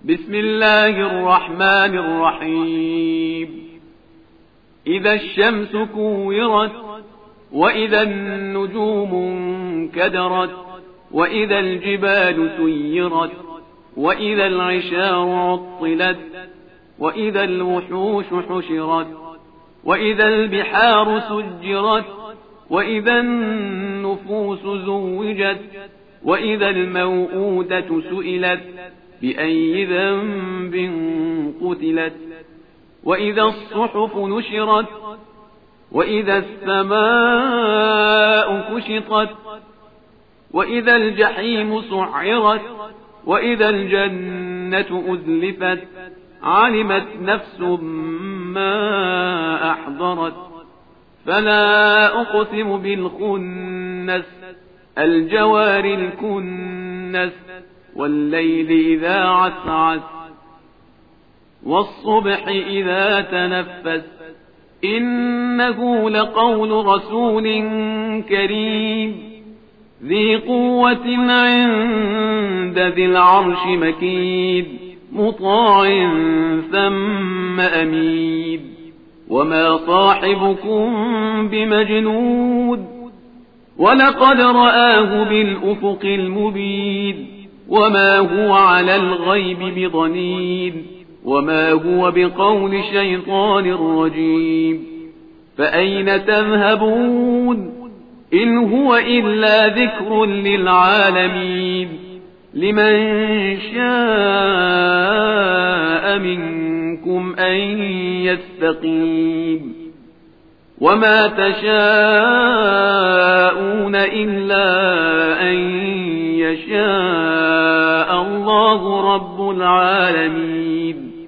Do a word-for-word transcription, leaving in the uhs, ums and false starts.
بسم الله الرحمن الرحيم إذا الشمس كورت وإذا النجوم انكدرت وإذا الجبال سيرت وإذا العشار عطلت وإذا الوحوش حشرت وإذا البحار سجرت وإذا النفوس زوجت وإذا الموءودة سئلت بأي ذنب قتلت وإذا الصحف نشرت وإذا السماء كشطت وإذا الجحيم سعرت وإذا الجنة أزلفت علمت نفس ما أحضرت فلا أقسم بالخنس الجوار الكنس والليل إذا عسعس والصبح إذا تنفس إنه لقول رسول كريم ذي قوة عند ذي العرش مكين مطاع ثم أمين وما صاحبكم بمجنود ولقد رآه بالأفق المبين وما هو على الغيب بضنين وما هو بقول شيطان رجيم فأين تذهبون إن هو إلا ذكر للعالمين لمن شاء منكم أن يستقيم وما تشاءون إلا أن يشاء الله رب العالمين.